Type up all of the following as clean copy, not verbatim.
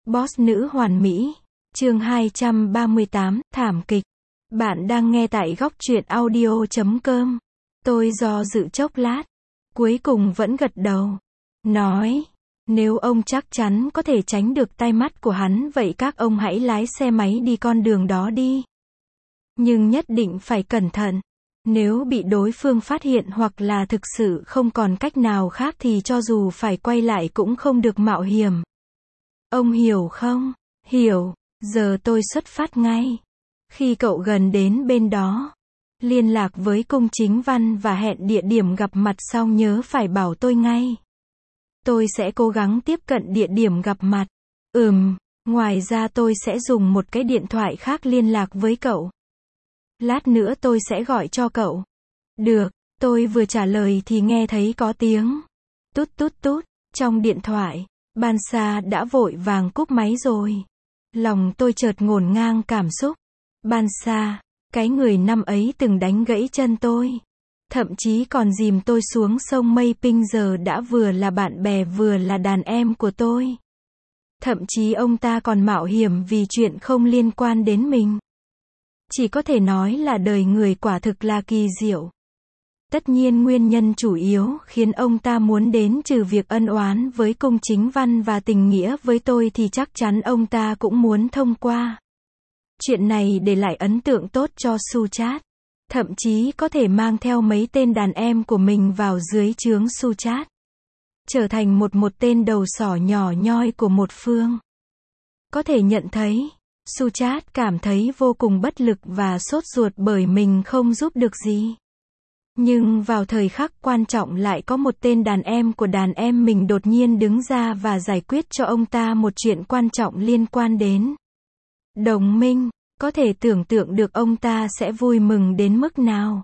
Boss nữ hoàn mỹ. Chương 238, thảm kịch. Bạn đang nghe tại góc truyện audio.com. Tôi do dự chốc lát, cuối cùng vẫn gật đầu. Nói, nếu ông chắc chắn có thể tránh được tai mắt của hắn vậy các ông hãy lái xe máy đi con đường đó đi. Nhưng nhất định phải cẩn thận. Nếu bị đối phương phát hiện hoặc là thực sự không còn cách nào khác thì cho dù phải quay lại cũng không được mạo hiểm. Ông hiểu không? Hiểu. Giờ tôi xuất phát ngay. Khi cậu gần đến bên đó, liên lạc với cung chính văn và hẹn địa điểm gặp mặt xong nhớ phải bảo tôi ngay. Tôi sẽ cố gắng tiếp cận địa điểm gặp mặt. Ngoài ra tôi sẽ dùng một cái điện thoại khác liên lạc với cậu. Lát nữa tôi sẽ gọi cho cậu. Được, tôi vừa trả lời thì nghe thấy có tiếng tút tút tút trong điện thoại. Bansa đã vội vàng cúp máy rồi. Lòng tôi chợt ngổn ngang cảm xúc. Bansa, cái người năm ấy từng đánh gãy chân tôi. Thậm chí còn dìm tôi xuống sông Mây Pinh giờ đã vừa là bạn bè vừa là đàn em của tôi. Thậm chí ông ta còn mạo hiểm vì chuyện không liên quan đến mình. Chỉ có thể nói là đời người quả thực là kỳ diệu. Tất nhiên nguyên nhân chủ yếu khiến ông ta muốn đến trừ việc ân oán với cung chính văn và tình nghĩa với tôi thì chắc chắn ông ta cũng muốn thông qua chuyện này để lại ấn tượng tốt cho Suchat. Thậm chí có thể mang theo mấy tên đàn em của mình vào dưới trướng Suchat. Trở thành một tên đầu sỏ nhỏ nhoi của một phương. Có thể nhận thấy, Suchat cảm thấy vô cùng bất lực và sốt ruột bởi mình không giúp được gì. Nhưng vào thời khắc quan trọng lại có một tên đàn em của đàn em mình đột nhiên đứng ra và giải quyết cho ông ta một chuyện quan trọng liên quan đến đồng minh. Có thể tưởng tượng được ông ta sẽ vui mừng đến mức nào.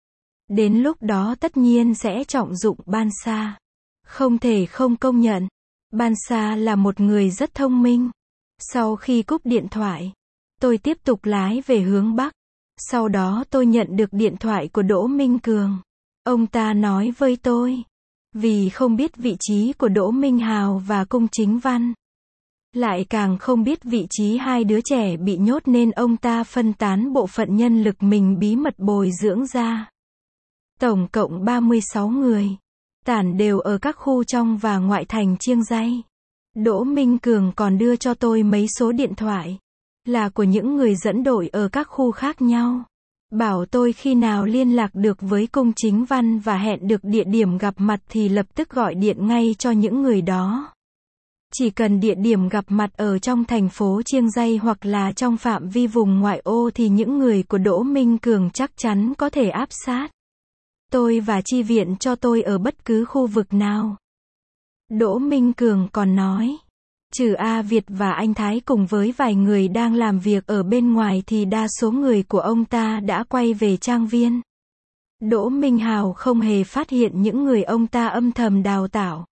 Đến lúc đó tất nhiên sẽ trọng dụng Bansa. Không thể không công nhận, Bansa là một người rất thông minh. Sau khi cúp điện thoại, tôi tiếp tục lái về hướng Bắc. Sau đó tôi nhận được điện thoại của Đỗ Minh Cường. Ông ta nói với tôi, vì không biết vị trí của Đỗ Minh Hào và cung chính văn, lại càng không biết vị trí hai đứa trẻ bị nhốt nên ông ta phân tán bộ phận nhân lực mình bí mật bồi dưỡng ra. Tổng cộng 36 người, tản đều ở các khu trong và ngoại thành Chiêng Ray. Đỗ Minh Cường còn đưa cho tôi mấy số điện thoại, là của những người dẫn đội ở các khu khác nhau. Bảo tôi khi nào liên lạc được với cung chính văn và hẹn được địa điểm gặp mặt thì lập tức gọi điện ngay cho những người đó. Chỉ cần địa điểm gặp mặt ở trong thành phố Chiêng Ray hoặc là trong phạm vi vùng ngoại ô thì những người của Đỗ Minh Cường chắc chắn có thể áp sát tôi và chi viện cho tôi ở bất cứ khu vực nào. Đỗ Minh Cường còn nói, trừ A Việt và anh Thái cùng với vài người đang làm việc ở bên ngoài thì đa số người của ông ta đã quay về trang viên. Đỗ Minh Hào không hề phát hiện những người ông ta âm thầm đào tạo.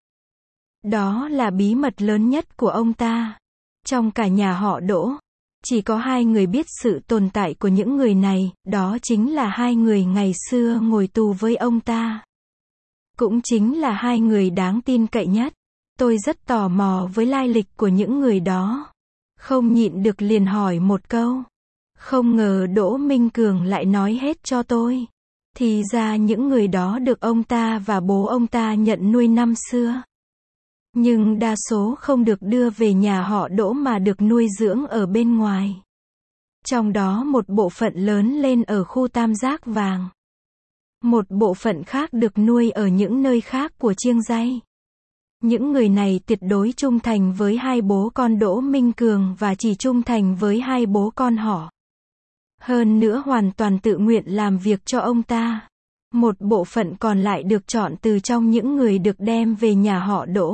Đó là bí mật lớn nhất của ông ta. Trong cả nhà họ Đỗ, chỉ có hai người biết sự tồn tại của những người này, đó chính là hai người ngày xưa ngồi tù với ông ta. Cũng chính là hai người đáng tin cậy nhất. Tôi rất tò mò với lai lịch của những người đó. Không nhịn được liền hỏi một câu. Không ngờ Đỗ Minh Cường lại nói hết cho tôi. Thì ra những người đó được ông ta và bố ông ta nhận nuôi năm xưa. Nhưng đa số không được đưa về nhà họ Đỗ mà được nuôi dưỡng ở bên ngoài. Trong đó một bộ phận lớn lên ở khu Tam Giác Vàng. Một bộ phận khác được nuôi ở những nơi khác của Chiêng Ray. Những người này tuyệt đối trung thành với hai bố con Đỗ Minh Cường và chỉ trung thành với hai bố con họ. Hơn nữa hoàn toàn tự nguyện làm việc cho ông ta. Một bộ phận còn lại được chọn từ trong những người được đem về nhà họ Đỗ.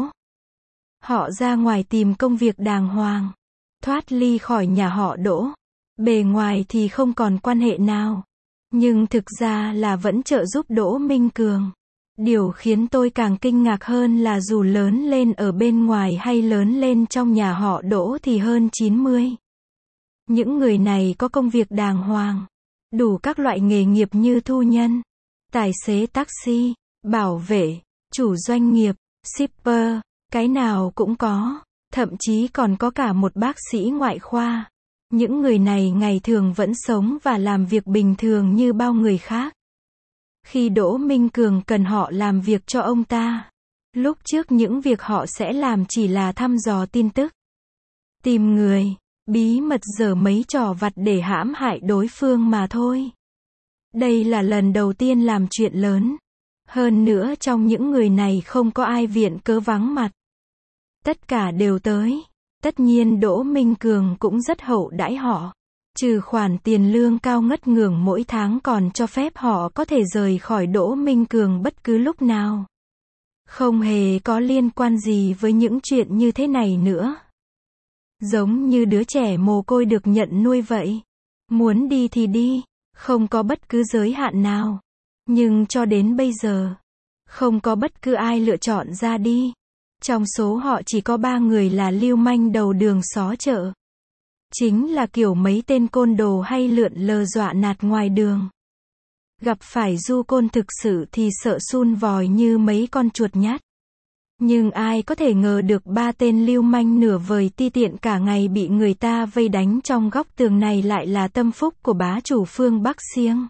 Họ ra ngoài tìm công việc đàng hoàng, thoát ly khỏi nhà họ Đỗ. Bề ngoài thì không còn quan hệ nào, nhưng thực ra là vẫn trợ giúp Đỗ Minh Cường. Điều khiến tôi càng kinh ngạc hơn là dù lớn lên ở bên ngoài hay lớn lên trong nhà họ Đỗ thì hơn 90. Những người này có công việc đàng hoàng, đủ các loại nghề nghiệp như thu nhân, tài xế taxi, bảo vệ, chủ doanh nghiệp, shipper, cái nào cũng có. Thậm chí còn có cả một bác sĩ ngoại khoa. Những người này ngày thường vẫn sống và làm việc bình thường như bao người khác. Khi Đỗ Minh Cường cần họ làm việc cho ông ta, lúc trước những việc họ sẽ làm chỉ là thăm dò tin tức, tìm người, bí mật giở mấy trò vặt để hãm hại đối phương mà thôi. Đây là lần đầu tiên làm chuyện lớn. Hơn nữa trong những người này không có ai viện cớ vắng mặt. Tất cả đều tới. Tất nhiên Đỗ Minh Cường cũng rất hậu đãi họ. Trừ khoản tiền lương cao ngất ngưởng mỗi tháng còn cho phép họ có thể rời khỏi Đỗ Minh Cường bất cứ lúc nào. Không hề có liên quan gì với những chuyện như thế này nữa. Giống như đứa trẻ mồ côi được nhận nuôi vậy. Muốn đi thì đi, không có bất cứ giới hạn nào. Nhưng cho đến bây giờ, không có bất cứ ai lựa chọn ra đi. Trong số họ chỉ có 3 người là lưu manh đầu đường xó chợ. Chính là kiểu mấy tên côn đồ hay lượn lờ dọa nạt ngoài đường. Gặp phải du côn thực sự thì sợ sun vòi như mấy con chuột nhát. Nhưng ai có thể ngờ được 3 tên lưu manh nửa vời ti tiện cả ngày bị người ta vây đánh trong góc tường này lại là tâm phúc của bá chủ Phương Bắc Siêng.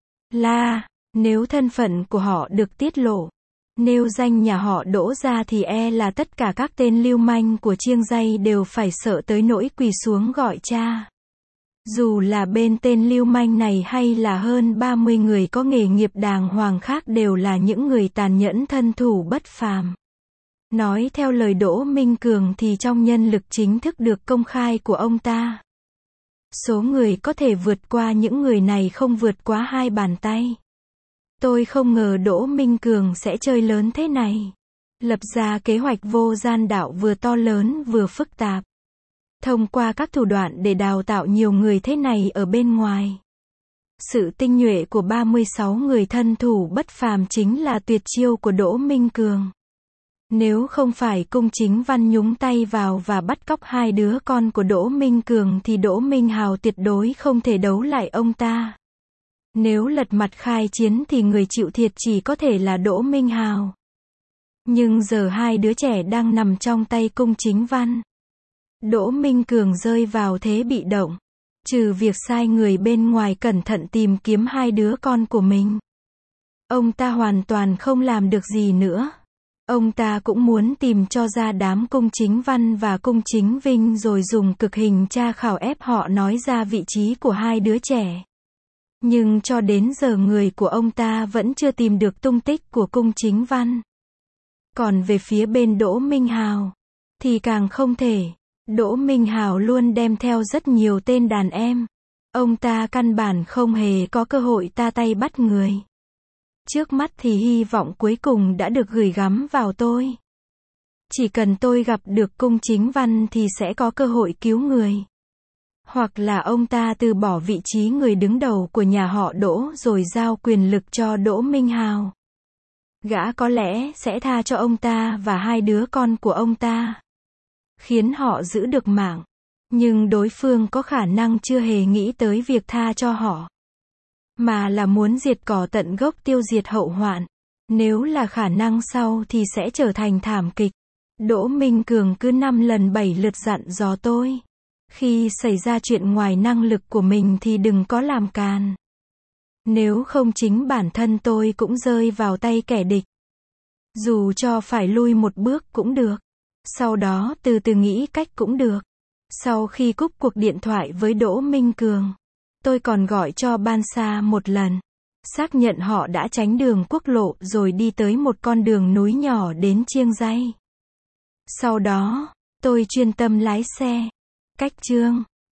Nếu thân phận của họ được tiết lộ, nêu danh nhà họ Đỗ ra thì là tất cả các tên lưu manh của Chiêng Dây đều phải sợ tới nỗi quỳ xuống gọi cha. Dù là bên tên lưu manh này hay là hơn 30 người có nghề nghiệp đàng hoàng khác đều là những người tàn nhẫn thân thủ bất phàm. Nói theo lời Đỗ Minh Cường thì trong nhân lực chính thức được công khai của ông ta, số người có thể vượt qua những người này không vượt quá 2 bàn tay. Tôi không ngờ Đỗ Minh Cường sẽ chơi lớn thế này. Lập ra kế hoạch vô gian đạo vừa to lớn vừa phức tạp. Thông qua các thủ đoạn để đào tạo nhiều người thế này ở bên ngoài. Sự tinh nhuệ của 36 người thân thủ bất phàm chính là tuyệt chiêu của Đỗ Minh Cường. Nếu không phải Cung Chính Văn nhúng tay vào và bắt cóc 2 đứa con của Đỗ Minh Cường thì Đỗ Minh Hào tuyệt đối không thể đấu lại ông ta. Nếu lật mặt khai chiến thì người chịu thiệt chỉ có thể là Đỗ Minh Hào. Nhưng giờ 2 đứa trẻ đang nằm trong tay Cung Chính Văn. Đỗ Minh Cường rơi vào thế bị động. Trừ việc sai người bên ngoài cẩn thận tìm kiếm 2 đứa con của mình, ông ta hoàn toàn không làm được gì nữa. Ông ta cũng muốn tìm cho ra đám Cung Chính Văn và Cung Chính Vinh rồi dùng cực hình tra khảo ép họ nói ra vị trí của 2 đứa trẻ. Nhưng cho đến giờ người của ông ta vẫn chưa tìm được tung tích của Cung Chính Văn. Còn về phía bên Đỗ Minh Hào, thì càng không thể. Đỗ Minh Hào luôn đem theo rất nhiều tên đàn em. Ông ta căn bản không hề có cơ hội ta tay bắt người. Trước mắt thì hy vọng cuối cùng đã được gửi gắm vào tôi. Chỉ cần tôi gặp được Cung Chính Văn thì sẽ có cơ hội cứu người. Hoặc là ông ta từ bỏ vị trí người đứng đầu của nhà họ Đỗ rồi giao quyền lực cho Đỗ Minh Hào. Gã có lẽ sẽ tha cho ông ta và 2 đứa con của ông ta, khiến họ giữ được mạng. Nhưng đối phương có khả năng chưa hề nghĩ tới việc tha cho họ, mà là muốn diệt cỏ tận gốc tiêu diệt hậu hoạn. Nếu là khả năng sau thì sẽ trở thành thảm kịch. Đỗ Minh Cường cứ 5 lần 7 lượt dặn dò tôi. Khi xảy ra chuyện ngoài năng lực của mình thì đừng có làm càn. Nếu không chính bản thân tôi cũng rơi vào tay kẻ địch. Dù cho phải lui một bước cũng được. Sau đó từ từ nghĩ cách cũng được. Sau khi cúp cuộc điện thoại với Đỗ Minh Cường, tôi còn gọi cho Ban Sa một lần. Xác nhận họ đã tránh đường quốc lộ rồi đi tới một con đường núi nhỏ đến Chiêng Dây. Sau đó, tôi chuyên tâm lái xe. Cách Chương